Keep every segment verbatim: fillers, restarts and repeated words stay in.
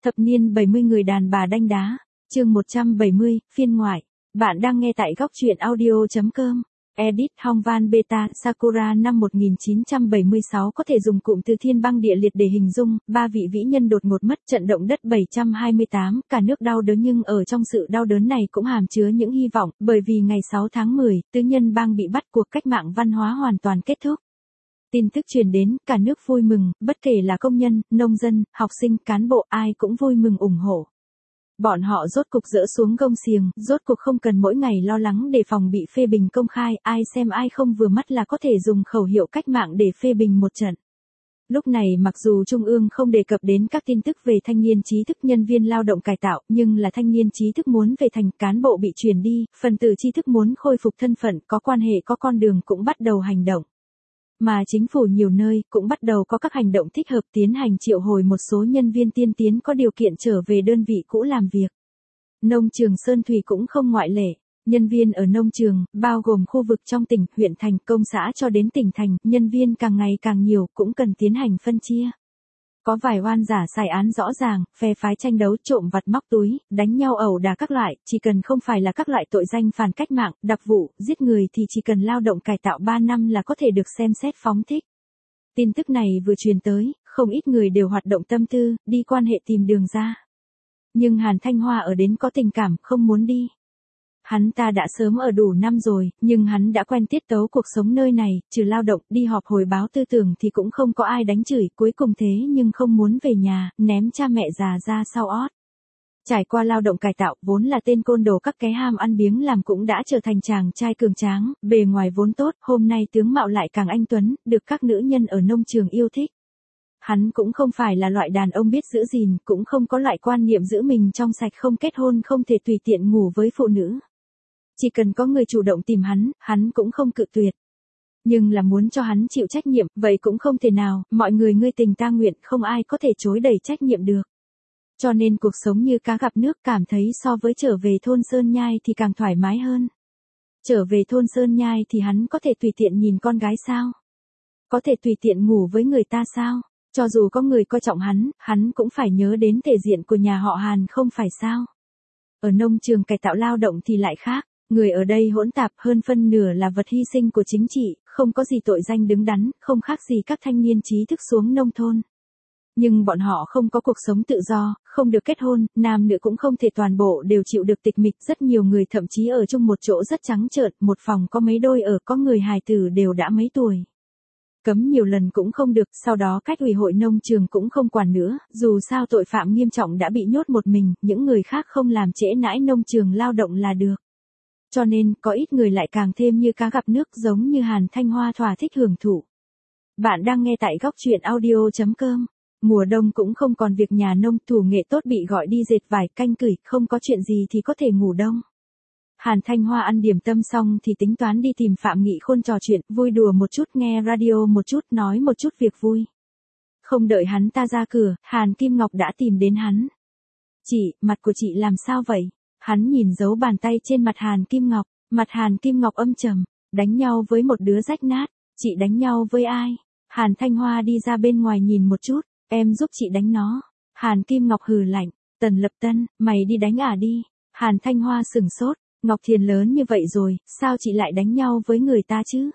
Thập niên bảy mươi người đàn bà đanh đá, chương một trăm bảy mươi, phiên ngoại. Bạn đang nghe tại góc truyện audio chấm com. Edit Hong Van Beta Sakura năm một nghìn chín trăm bảy mươi sáu có thể dùng cụm từ thiên băng địa liệt để hình dung, ba vị vĩ nhân đột ngột mất, trận động đất bảy trăm hai mươi tám, cả nước đau đớn nhưng ở trong sự đau đớn này cũng hàm chứa những hy vọng, bởi vì ngày sáu tháng mười, tứ nhân bang bị bắt, cuộc cách mạng văn hóa hoàn toàn kết thúc. Tin tức truyền đến, cả nước vui mừng, bất kể là công nhân, nông dân, học sinh, cán bộ, ai cũng vui mừng ủng hộ. Bọn họ rốt cục dỡ xuống gông xiềng, rốt cục không cần mỗi ngày lo lắng đề phòng bị phê bình công khai, ai xem ai không vừa mắt là có thể dùng khẩu hiệu cách mạng để phê bình một trận. Lúc này mặc dù Trung ương không đề cập đến các tin tức về thanh niên trí thức nhân viên lao động cải tạo, nhưng là thanh niên trí thức muốn về thành cán bộ bị chuyển đi, phần tử trí thức muốn khôi phục thân phận, có quan hệ có con đường cũng bắt đầu hành động. Mà chính phủ nhiều nơi cũng bắt đầu có các hành động thích hợp tiến hành triệu hồi một số nhân viên tiên tiến có điều kiện trở về đơn vị cũ làm việc. Nông trường Sơn Thủy cũng không ngoại lệ. Nhân viên ở nông trường, bao gồm khu vực trong tỉnh, huyện thành, công xã cho đến tỉnh thành, nhân viên càng ngày càng nhiều cũng cần tiến hành phân chia. Có vài oan giả sai án rõ ràng, phe phái tranh đấu, trộm vặt móc túi, đánh nhau ẩu đả các loại, chỉ cần không phải là các loại tội danh phản cách mạng, đặc vụ, giết người thì chỉ cần lao động cải tạo ba năm là có thể được xem xét phóng thích. Tin tức này vừa truyền tới, không ít người đều hoạt động tâm tư, đi quan hệ tìm đường ra. Nhưng Hàn Thanh Hoa ở đến có tình cảm, không muốn đi. Hắn ta đã sớm ở đủ năm rồi, nhưng hắn đã quen tiết tấu cuộc sống nơi này, trừ lao động, đi họp hồi báo tư tưởng thì cũng không có ai đánh chửi, cuối cùng thế nhưng không muốn về nhà, ném cha mẹ già ra sau ót. Trải qua lao động cải tạo, vốn là tên côn đồ các cái ham ăn biếng làm cũng đã trở thành chàng trai cường tráng, bề ngoài vốn tốt, hôm nay tướng mạo lại càng anh tuấn, được các nữ nhân ở nông trường yêu thích. Hắn cũng không phải là loại đàn ông biết giữ gìn, cũng không có loại quan niệm giữ mình trong sạch không kết hôn không thể tùy tiện ngủ với phụ nữ. Chỉ cần có người chủ động tìm hắn, hắn cũng không cự tuyệt. Nhưng là muốn cho hắn chịu trách nhiệm, vậy cũng không thể nào, mọi người ngươi tình ta nguyện, không ai có thể chối đẩy trách nhiệm được. Cho nên cuộc sống như cá gặp nước, cảm thấy so với trở về thôn Sơn Nhai thì càng thoải mái hơn. Trở về thôn Sơn Nhai thì hắn có thể tùy tiện nhìn con gái sao? Có thể tùy tiện ngủ với người ta sao? Cho dù có người coi trọng hắn, hắn cũng phải nhớ đến thể diện của nhà họ Hàn không phải sao? Ở nông trường cải tạo lao động thì lại khác. Người ở đây hỗn tạp, hơn phân nửa là vật hy sinh của chính trị, không có gì tội danh đứng đắn, không khác gì các thanh niên trí thức xuống nông thôn. Nhưng bọn họ không có cuộc sống tự do, không được kết hôn, nam nữ cũng không thể toàn bộ đều chịu được tịch mịch, rất nhiều người thậm chí ở chung một chỗ rất trắng trợn, một phòng có mấy đôi ở, có người hài tử đều đã mấy tuổi. Cấm nhiều lần cũng không được, sau đó cách ủy hội nông trường cũng không quản nữa, dù sao tội phạm nghiêm trọng đã bị nhốt một mình, những người khác không làm trễ nãi nông trường lao động là được. Cho nên, có ít người lại càng thêm như cá gặp nước, giống như Hàn Thanh Hoa thỏa thích hưởng thụ. Bạn đang nghe tại góc truyện audio chấm com. Mùa đông cũng không còn việc nhà nông, thủ nghệ tốt bị gọi đi dệt vải, canh cửi, không có chuyện gì thì có thể ngủ đông. Hàn Thanh Hoa ăn điểm tâm xong thì tính toán đi tìm Phạm Nghị Khôn trò chuyện, vui đùa một chút, nghe radio một chút, nói một chút việc vui. Không đợi hắn ta ra cửa, Hàn Kim Ngọc đã tìm đến hắn. Chị, mặt của chị làm sao vậy? Hắn nhìn dấu bàn tay trên mặt Hàn Kim Ngọc, mặt Hàn Kim Ngọc âm trầm, đánh nhau với một đứa rách nát, chị đánh nhau với ai? Hàn Thanh Hoa đi ra bên ngoài nhìn một chút, em giúp chị đánh nó. Hàn Kim Ngọc hừ lạnh, Tần Lập Tân, mày đi đánh ả đi. Hàn Thanh Hoa sừng sốt, Ngọc Thiền lớn như vậy rồi, sao chị lại đánh nhau với người ta chứ?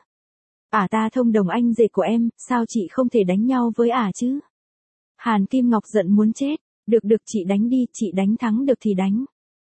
Ả ta thông đồng anh rể của em, sao chị không thể đánh nhau với ả chứ? Hàn Kim Ngọc giận muốn chết, được được chị đánh đi, chị đánh thắng được thì đánh.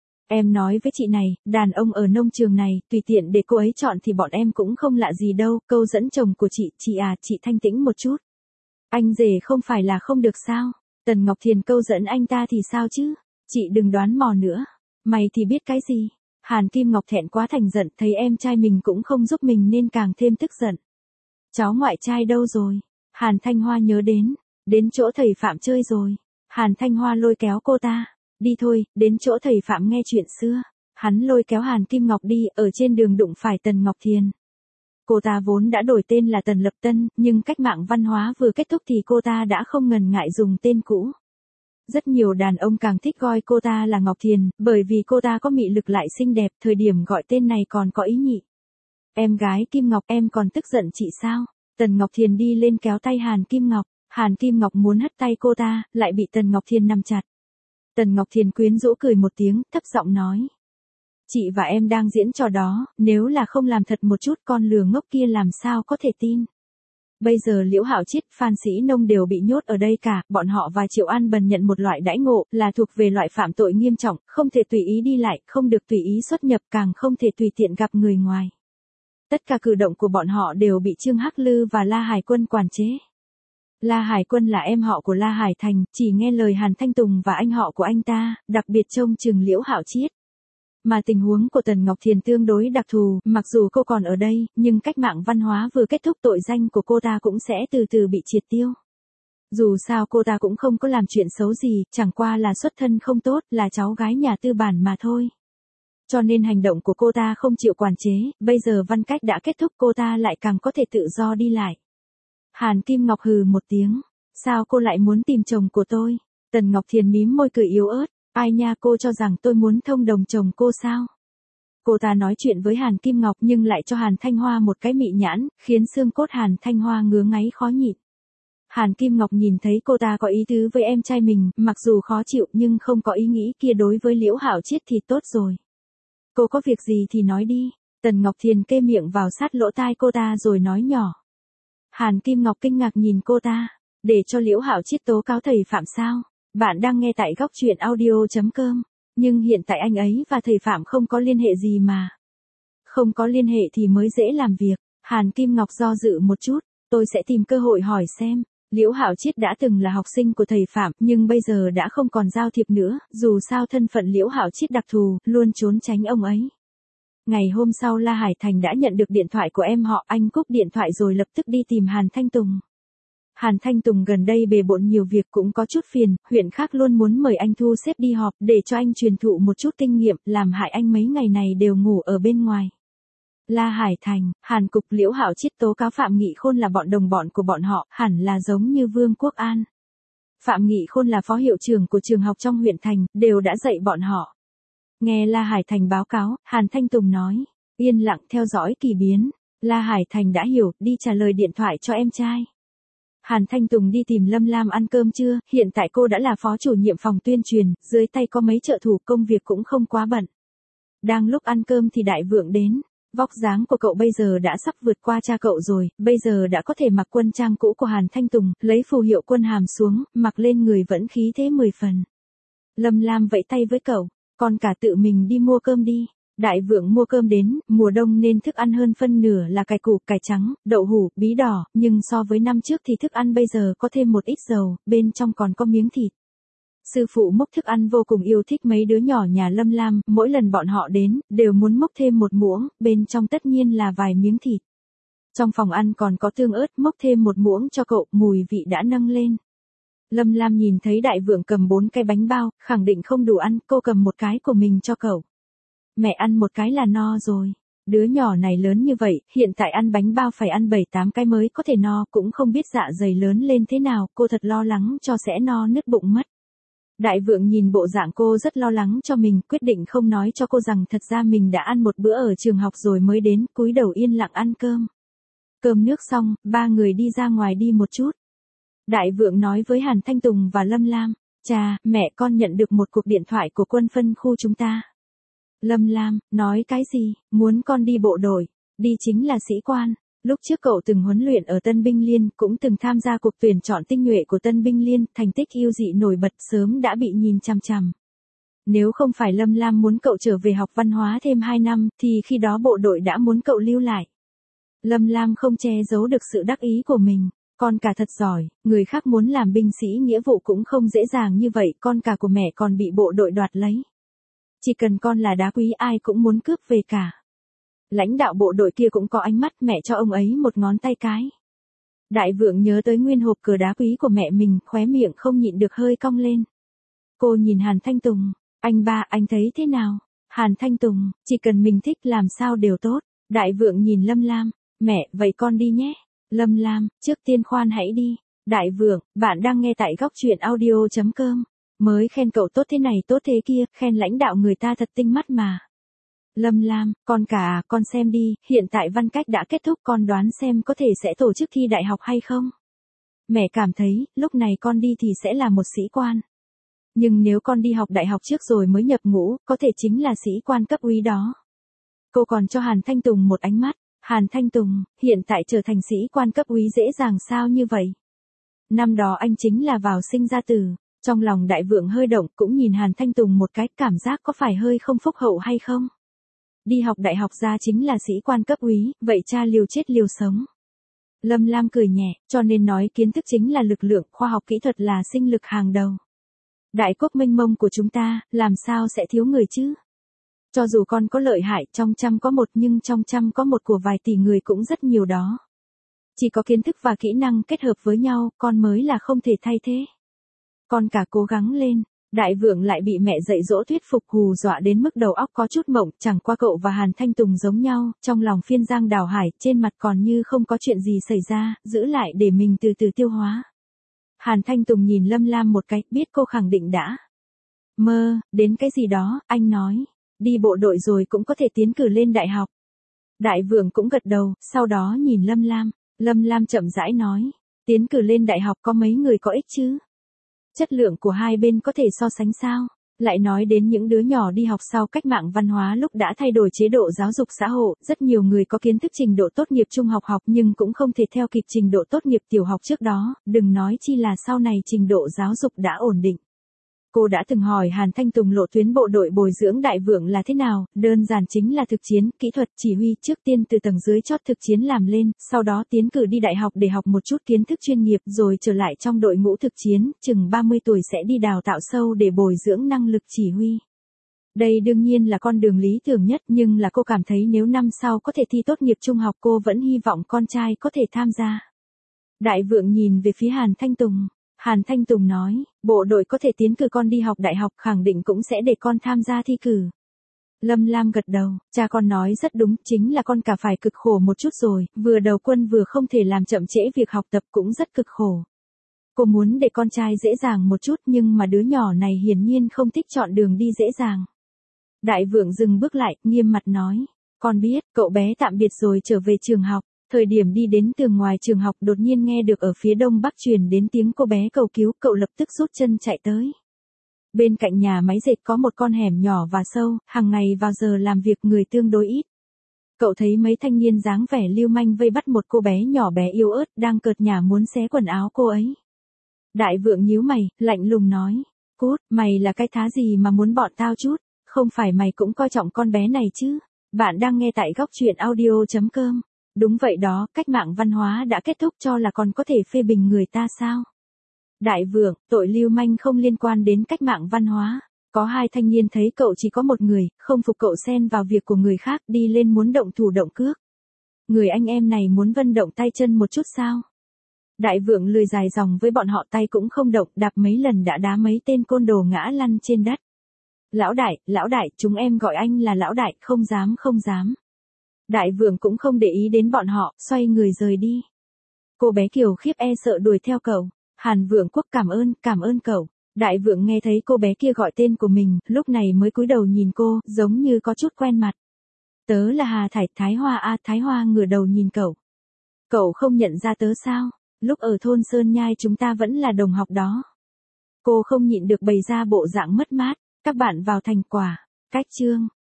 Em nói với chị này, đàn ông ở nông trường này, tùy tiện để cô ấy chọn thì bọn em cũng không lạ gì đâu, câu dẫn chồng của chị, chị à, chị thanh tĩnh một chút. Anh rể không phải là không được sao? Tần Ngọc Thiền câu dẫn anh ta thì sao chứ? Chị đừng đoán mò nữa. Mày thì biết cái gì? Hàn Kim Ngọc thẹn quá thành giận, thấy em trai mình cũng không giúp mình nên càng thêm tức giận. Cháu ngoại trai đâu rồi? Hàn Thanh Hoa nhớ đến, đến chỗ thầy Phạm chơi rồi. Hàn Thanh Hoa lôi kéo cô ta. Đi thôi, đến chỗ thầy Phạm nghe chuyện xưa. Hắn lôi kéo Hàn Kim Ngọc đi, ở trên đường đụng phải Tần Ngọc Thiền. Cô ta vốn đã đổi tên là Tần Lập Tân, nhưng cách mạng văn hóa vừa kết thúc thì cô ta đã không ngần ngại dùng tên cũ. Rất nhiều đàn ông càng thích gọi cô ta là Ngọc Thiền, bởi vì cô ta có mị lực lại xinh đẹp, thời điểm gọi tên này còn có ý nhị. Em gái Kim Ngọc, em còn tức giận chị sao? Tần Ngọc Thiền đi lên kéo tay Hàn Kim Ngọc. Hàn Kim Ngọc muốn hất tay cô ta, lại bị Tần Ngọc Thiền nắm chặt. Tần Ngọc Thiền quyến rũ cười một tiếng, thấp giọng nói. Chị và em đang diễn trò đó, nếu là không làm thật một chút con lừa ngốc kia làm sao có thể tin. Bây giờ Liễu Hạo Chiết, Phan Sĩ Nông đều bị nhốt ở đây cả, bọn họ và Triệu An Bần nhận một loại đãi ngộ, là thuộc về loại phạm tội nghiêm trọng, không thể tùy ý đi lại, không được tùy ý xuất nhập, càng không thể tùy tiện gặp người ngoài. Tất cả cử động của bọn họ đều bị Trương Hắc Lư và La Hải Quân quản chế. La Hải Quân là em họ của La Hải Thành, chỉ nghe lời Hàn Thanh Tùng và anh họ của anh ta, đặc biệt trông chừng Liễu Hạo Chiết. Mà tình huống của Tần Ngọc Thiền tương đối đặc thù, mặc dù cô còn ở đây, nhưng cách mạng văn hóa vừa kết thúc tội danh của cô ta cũng sẽ từ từ bị triệt tiêu. Dù sao cô ta cũng không có làm chuyện xấu gì, chẳng qua là xuất thân không tốt, là cháu gái nhà tư bản mà thôi. Cho nên hành động của cô ta không chịu quản chế, bây giờ văn cách đã kết thúc cô ta lại càng có thể tự do đi lại. Hàn Kim Ngọc hừ một tiếng, sao cô lại muốn tìm chồng của tôi? Tần Ngọc Thiền mím môi cười yếu ớt. Ai nha, cô cho rằng tôi muốn thông đồng chồng cô sao? Cô ta nói chuyện với Hàn Kim Ngọc nhưng lại cho Hàn Thanh Hoa một cái mị nhãn, khiến xương cốt Hàn Thanh Hoa ngứa ngáy khó nhịn. Hàn Kim Ngọc nhìn thấy cô ta có ý tứ với em trai mình, mặc dù khó chịu nhưng không có ý nghĩ kia đối với Liễu Hạo Chiết thì tốt rồi. Cô có việc gì thì nói đi. Tần Ngọc Thiền kê miệng vào sát lỗ tai cô ta rồi nói nhỏ. Hàn Kim Ngọc kinh ngạc nhìn cô ta, để cho Liễu Hạo Chiết tố cáo thầy Phạm sao? Bạn đang nghe tại góc truyện audio.com, nhưng hiện tại anh ấy và thầy Phạm không có liên hệ gì mà. Không có liên hệ thì mới dễ làm việc. Hàn Kim Ngọc do dự một chút, tôi sẽ tìm cơ hội hỏi xem. Liễu Hạo Chiết đã từng là học sinh của thầy Phạm, nhưng bây giờ đã không còn giao thiệp nữa, dù sao thân phận Liễu Hạo Chiết đặc thù, luôn trốn tránh ông ấy. Ngày hôm sau La Hải Thành đã nhận được điện thoại của em họ, anh cúp điện thoại rồi lập tức đi tìm Hàn Thanh Tùng. Hàn Thanh Tùng gần đây bề bộn nhiều việc cũng có chút phiền, huyện khác luôn muốn mời anh thu xếp đi họp để cho anh truyền thụ một chút kinh nghiệm, làm hại anh mấy ngày này đều ngủ ở bên ngoài. La Hải Thành, Hàn Cục Liễu Hạo Chiết tố cáo Phạm Nghị Khôn là bọn đồng bọn của bọn họ, hẳn là giống như Vương Quốc An. Phạm Nghị Khôn là phó hiệu trưởng của trường học trong huyện thành, đều đã dạy bọn họ. Nghe La Hải Thành báo cáo, Hàn Thanh Tùng nói, yên lặng theo dõi kỳ biến. La Hải Thành đã hiểu, đi trả lời điện thoại cho em trai. Hàn Thanh Tùng đi tìm Lâm Lam ăn cơm trưa, hiện tại cô đã là phó chủ nhiệm phòng tuyên truyền, dưới tay có mấy trợ thủ, công việc cũng không quá bận. Đang lúc ăn cơm thì Đại Vượng đến, vóc dáng của cậu bây giờ đã sắp vượt qua cha cậu rồi, bây giờ đã có thể mặc quân trang cũ của Hàn Thanh Tùng, lấy phù hiệu quân hàm xuống, mặc lên người vẫn khí thế mười phần. Lâm Lam vẫy tay với cậu, con cả tự mình đi mua cơm đi. Đại Vượng mua cơm đến, mùa đông nên thức ăn hơn phân nửa là cải củ, cải trắng, đậu hũ, bí đỏ, nhưng so với năm trước thì thức ăn bây giờ có thêm một ít dầu, bên trong còn có miếng thịt. Sư phụ múc thức ăn vô cùng yêu thích mấy đứa nhỏ nhà Lâm Lam, mỗi lần bọn họ đến, đều muốn múc thêm một muỗng, bên trong tất nhiên là vài miếng thịt. Trong phòng ăn còn có tương ớt, múc thêm một muỗng cho cậu, mùi vị đã nâng lên. Lâm Lam nhìn thấy Đại Vượng cầm bốn cái bánh bao, khẳng định không đủ ăn, cô cầm một cái của mình cho cậu. Mẹ ăn một cái là no rồi. Đứa nhỏ này lớn như vậy, hiện tại ăn bánh bao phải ăn bảy tám cái mới có thể no, cũng không biết dạ dày lớn lên thế nào, cô thật lo lắng cho sẽ no nứt bụng mất. Đại Vượng nhìn bộ dạng cô rất lo lắng cho mình, quyết định không nói cho cô rằng thật ra mình đã ăn một bữa ở trường học rồi mới đến, cúi đầu yên lặng ăn cơm. Cơm nước xong, ba người đi ra ngoài đi một chút. Đại Vượng nói với Hàn Thanh Tùng và Lâm Lam, cha, mẹ con nhận được một cuộc điện thoại của quân phân khu chúng ta. Lâm Lam, nói cái gì, muốn con đi bộ đội, đi chính là sĩ quan. Lúc trước cậu từng huấn luyện ở Tân Binh Liên, cũng từng tham gia cuộc tuyển chọn tinh nhuệ của Tân Binh Liên, thành tích yêu dị nổi bật, sớm đã bị nhìn chằm chằm. Nếu không phải Lâm Lam muốn cậu trở về học văn hóa thêm hai năm, thì khi đó bộ đội đã muốn cậu lưu lại. Lâm Lam không che giấu được sự đắc ý của mình. Con cả thật giỏi, người khác muốn làm binh sĩ nghĩa vụ cũng không dễ dàng như vậy, con cả của mẹ còn bị bộ đội đoạt lấy. Chỉ cần con là đá quý ai cũng muốn cướp về cả. Lãnh đạo bộ đội kia cũng có ánh mắt, mẹ cho ông ấy một ngón tay cái. Đại Vượng nhớ tới nguyên hộp cờ đá quý của mẹ mình, khóe miệng không nhịn được hơi cong lên. Cô nhìn Hàn Thanh Tùng, anh ba, anh thấy thế nào? Hàn Thanh Tùng, chỉ cần mình thích làm sao đều tốt. Đại Vượng nhìn Lâm Lam, mẹ, vậy con đi nhé. Lâm Lam, trước tiên khoan hãy đi. Đại Vượng, bạn đang nghe tại góc truyện audio.com. Mới khen cậu tốt thế này tốt thế kia, khen lãnh đạo người ta thật tinh mắt mà. Lâm Lam, con cả à, con xem đi, hiện tại văn cách đã kết thúc, con đoán xem có thể sẽ tổ chức thi đại học hay không? Mẹ cảm thấy, lúc này con đi thì sẽ là một sĩ quan. Nhưng nếu con đi học đại học trước rồi mới nhập ngũ, có thể chính là sĩ quan cấp úy đó. Cô còn cho Hàn Thanh Tùng một ánh mắt. Hàn Thanh Tùng, hiện tại trở thành sĩ quan cấp úy dễ dàng sao như vậy? Năm đó anh chính là vào sinh ra tử. Trong lòng đại vượng hơi động, cũng nhìn Hàn Thanh Tùng một cái, cảm giác có phải hơi không phúc hậu hay không? Đi học đại học ra chính là sĩ quan cấp úy, vậy cha liều chết liều sống. Lâm Lam cười nhẹ, cho nên nói kiến thức chính là lực lượng, khoa học kỹ thuật là sinh lực hàng đầu. Đại quốc mênh mông của chúng ta, làm sao sẽ thiếu người chứ? Cho dù con có lợi hại, trong trăm có một nhưng trong trăm có một của vài tỷ người cũng rất nhiều đó. Chỉ có kiến thức và kỹ năng kết hợp với nhau, con mới là không thể thay thế. Con cả cố gắng lên. Đại vượng lại bị mẹ dạy dỗ thuyết phục hù dọa đến mức đầu óc có chút mộng, chẳng qua cậu và Hàn Thanh Tùng giống nhau, trong lòng phiên giang đào hải, trên mặt còn như không có chuyện gì xảy ra, giữ lại để mình từ từ tiêu hóa. Hàn Thanh Tùng nhìn Lâm Lam một cái, biết cô khẳng định đã mơ, đến cái gì đó, anh nói, đi bộ đội rồi cũng có thể tiến cử lên đại học. Đại vượng cũng gật đầu, sau đó nhìn Lâm Lam, Lâm Lam chậm rãi nói, tiến cử lên đại học có mấy người có ích chứ? Chất lượng của hai bên có thể so sánh sao? Lại nói đến những đứa nhỏ đi học sau cách mạng văn hóa lúc đã thay đổi chế độ giáo dục xã hội, rất nhiều người có kiến thức trình độ tốt nghiệp trung học học nhưng cũng không thể theo kịp trình độ tốt nghiệp tiểu học trước đó, đừng nói chi là sau này trình độ giáo dục đã ổn định. Cô đã từng hỏi Hàn Thanh Tùng lộ tuyến bộ đội bồi dưỡng đại vượng là thế nào, đơn giản chính là thực chiến, kỹ thuật, chỉ huy, trước tiên từ tầng dưới chót thực chiến làm lên, sau đó tiến cử đi đại học để học một chút kiến thức chuyên nghiệp rồi trở lại trong đội ngũ thực chiến, chừng ba mươi tuổi sẽ đi đào tạo sâu để bồi dưỡng năng lực chỉ huy. Đây đương nhiên là con đường lý tưởng nhất nhưng là cô cảm thấy nếu năm sau có thể thi tốt nghiệp trung học cô vẫn hy vọng con trai có thể tham gia. Đại vượng nhìn về phía Hàn Thanh Tùng. Hàn Thanh Tùng nói, bộ đội có thể tiến cử con đi học đại học khẳng định cũng sẽ để con tham gia thi cử. Lâm Lam gật đầu, cha con nói rất đúng, chính là con cả phải cực khổ một chút rồi, vừa đầu quân vừa không thể làm chậm trễ việc học tập cũng rất cực khổ. Cô muốn để con trai dễ dàng một chút nhưng mà đứa nhỏ này hiển nhiên không thích chọn đường đi dễ dàng. Đại vượng dừng bước lại, nghiêm mặt nói, con biết, cậu bé tạm biệt rồi trở về trường học. Thời điểm đi đến tường ngoài trường học đột nhiên nghe được ở phía đông bắc truyền đến tiếng cô bé cầu cứu, cậu lập tức rút chân chạy tới. Bên cạnh nhà máy dệt có một con hẻm nhỏ và sâu, hàng ngày vào giờ làm việc người tương đối ít. Cậu thấy mấy thanh niên dáng vẻ lưu manh vây bắt một cô bé nhỏ bé yếu ớt đang cợt nhả muốn xé quần áo cô ấy. Đại vượng nhíu mày, lạnh lùng nói, cút, mày là cái thá gì mà muốn bọn tao chút, không phải mày cũng coi trọng con bé này chứ. Bạn đang nghe tại góc truyện audio chấm com. Đúng vậy đó, cách mạng văn hóa đã kết thúc cho là còn có thể phê bình người ta sao? Đại vượng, tội lưu manh không liên quan đến cách mạng văn hóa. Có hai thanh niên thấy cậu chỉ có một người, không phục cậu xen vào việc của người khác đi lên muốn động thủ động cước. Người anh em này muốn vân động tay chân một chút sao? Đại vượng lười dài dòng với bọn họ tay cũng không động, đạp mấy lần đã đá mấy tên côn đồ ngã lăn trên đất. Lão đại, lão đại, chúng em gọi anh là lão đại, không dám không dám. Đại vượng cũng không để ý đến bọn họ, xoay người rời đi. Cô bé Kiều khiếp e sợ đuổi theo cậu. Hàn Vượng Quốc cảm ơn, cảm ơn cậu. Đại vượng nghe thấy cô bé kia gọi tên của mình, lúc này mới cúi đầu nhìn cô, giống như có chút quen mặt. Tớ là Hà Thải, Thái Hoa a, Thái Hoa ngửa đầu nhìn cậu. Cậu không nhận ra tớ sao? Lúc ở thôn Sơn Nhai chúng ta vẫn là đồng học đó. Cô không nhịn được bày ra bộ dạng mất mát. Các bạn vào thành quả. Cách chương.